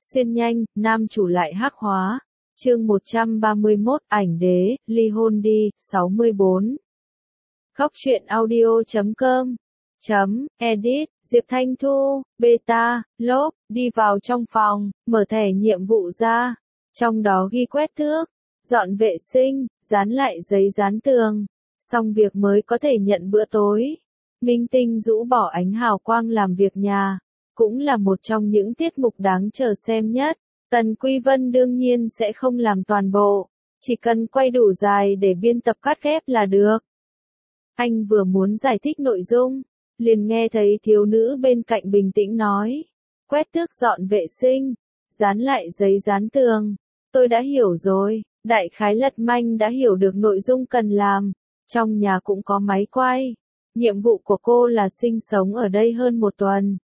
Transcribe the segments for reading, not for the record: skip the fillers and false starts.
Xuyên nhanh, nam chủ lại hắc hóa. Chương 131, ảnh đế, ly hôn đi, 64. Góc truyện audio.com Edit, Diệp Thanh Thu, beta, lốp, đi vào trong phòng, mở thẻ nhiệm vụ ra. Trong đó ghi quét thước, dọn vệ sinh, dán lại giấy dán tường. Xong việc mới có thể nhận bữa tối. Minh tinh rũ bỏ ánh hào quang làm việc nhà. Cũng là một trong những tiết mục đáng chờ xem nhất. Tần Quy Vân đương nhiên sẽ không làm toàn bộ. Chỉ cần quay đủ dài để biên tập cắt ghép là được. Anh vừa muốn giải thích nội dung, liền nghe thấy thiếu nữ bên cạnh bình tĩnh nói. Quét tước dọn vệ sinh, dán lại giấy dán tường. Tôi đã hiểu rồi, đại khái Lật Manh đã hiểu được nội dung cần làm. Trong nhà cũng có máy quay. Nhiệm vụ của cô là sinh sống ở đây hơn một tuần.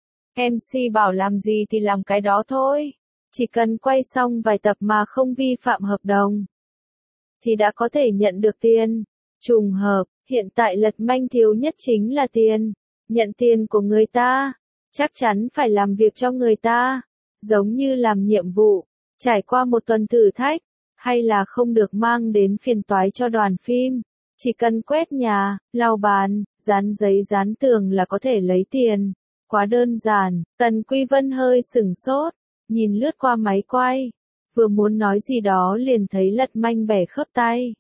MC bảo làm gì thì làm cái đó thôi. Chỉ cần quay xong vài tập mà không vi phạm hợp đồng, thì đã có thể nhận được tiền. Trùng hợp, hiện tại Lật Manh thiếu nhất chính là tiền. Nhận tiền của người ta, chắc chắn phải làm việc cho người ta. Giống như làm nhiệm vụ, trải qua một tuần thử thách, hay là không được mang đến phiền toái cho đoàn phim. Chỉ cần quét nhà, lau bàn, dán giấy dán tường là có thể lấy tiền. Quá đơn giản. Tần Quy Vân hơi sửng sốt, nhìn lướt qua máy quay, vừa muốn nói gì đó liền thấy Lật Manh bẻ khớp tay.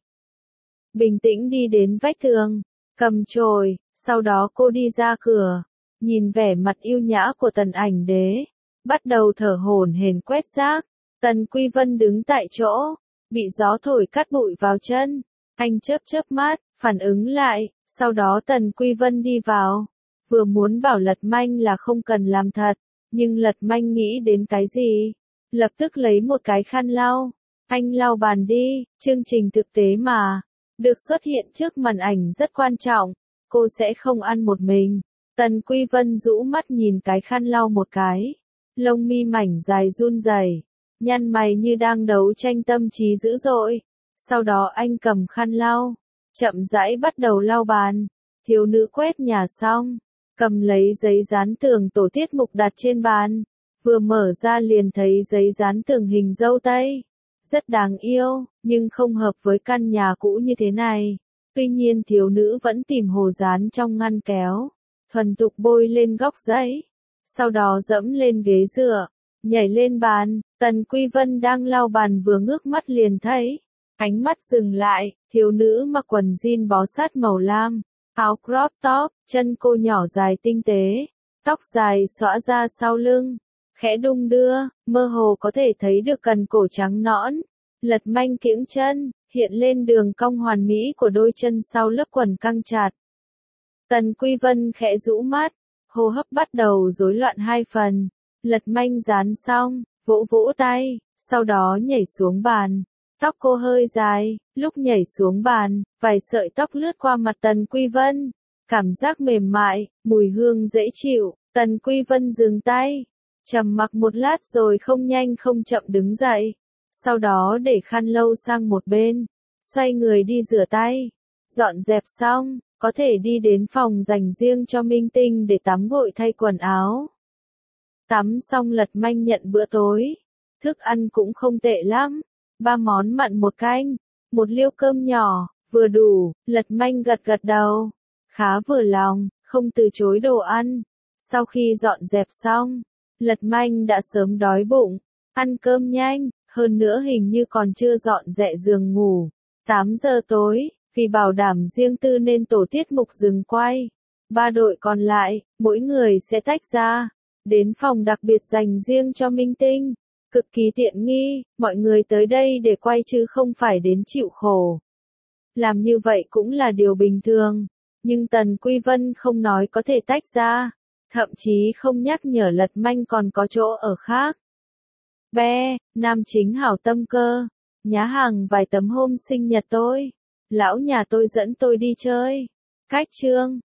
Bình tĩnh đi đến vách tường, cầm chổi, sau đó cô đi ra cửa, nhìn vẻ mặt yêu nhã của Tần ảnh đế, bắt đầu thở hổn hển quét rác. Tần Quy Vân đứng tại chỗ, bị gió thổi cắt bụi vào chân. Anh chớp chớp mắt, phản ứng lại, sau đó Tần Quy Vân đi vào. Vừa muốn bảo Lật Manh là không cần làm thật, nhưng Lật Manh nghĩ đến cái gì? Lập tức lấy một cái khăn lau. Anh lau bàn đi, chương trình thực tế mà. Được xuất hiện trước màn ảnh rất quan trọng. Cô sẽ không ăn một mình. Tần Quy Vân rũ mắt nhìn cái khăn lau một cái. Lông mi mảnh dài run rẩy, nhăn mày như đang đấu tranh tâm trí dữ dội. Sau đó anh cầm khăn lau, chậm rãi bắt đầu lau bàn. Thiếu nữ quét nhà xong, cầm lấy giấy dán tường tổ tiết mục đặt trên bàn. Vừa mở ra liền thấy giấy dán tường hình dâu tây. Rất đáng yêu, nhưng không hợp với căn nhà cũ như thế này. Tuy nhiên thiếu nữ vẫn tìm hồ dán trong ngăn kéo. Thuần thục bôi lên góc giấy. Sau đó dẫm lên ghế dựa, nhảy lên bàn. Tần Quy Vân đang lau bàn vừa ngước mắt liền thấy. Ánh mắt dừng lại, thiếu nữ mặc quần jean bó sát màu lam. Áo crop top, chân cô nhỏ dài tinh tế, tóc dài xõa ra sau lưng, khẽ đung đưa, mơ hồ có thể thấy được cần cổ trắng nõn. Lật Manh kiễng chân, hiện lên đường cong hoàn mỹ của đôi chân sau lớp quần căng chặt. Tần Quy Vân khẽ rũ mắt, hô hấp bắt đầu rối loạn hai phần. Lật Manh dán xong, vỗ vỗ tay, sau đó nhảy xuống bàn. Tóc cô hơi dài, lúc nhảy xuống bàn, vài sợi tóc lướt qua mặt Tần Quy Vân. Cảm giác mềm mại, mùi hương dễ chịu. Tần Quy Vân dừng tay, trầm mặc một lát rồi không nhanh không chậm đứng dậy. Sau đó để khăn lau sang một bên, xoay người đi rửa tay. Dọn dẹp xong, có thể đi đến phòng dành riêng cho minh tinh để tắm gội thay quần áo. Tắm xong Lật Manh nhận bữa tối. Thức ăn cũng không tệ lắm. 3 món mặn một canh, một liêu cơm nhỏ, vừa đủ. Lật Manh gật gật đầu, khá vừa lòng, không từ chối đồ ăn. Sau khi dọn dẹp xong, Lật Manh đã sớm đói bụng, ăn cơm nhanh, hơn nữa hình như còn chưa dọn dẹ giường ngủ. 8 giờ tối, vì bảo đảm riêng tư nên tổ tiết mục dừng quay. 3 đội còn lại, mỗi người sẽ tách ra, đến phòng đặc biệt dành riêng cho minh tinh. Cực kỳ tiện nghi, mọi người tới đây để quay chứ không phải đến chịu khổ. Làm như vậy cũng là điều bình thường, nhưng Tần Quy Vân không nói có thể tách ra, thậm chí không nhắc nhở Lật Manh còn có chỗ ở khác. Nam chính hảo tâm cơ, nhá hàng vài tấm hôm sinh nhật tôi, lão nhà tôi dẫn tôi đi chơi. Cách chương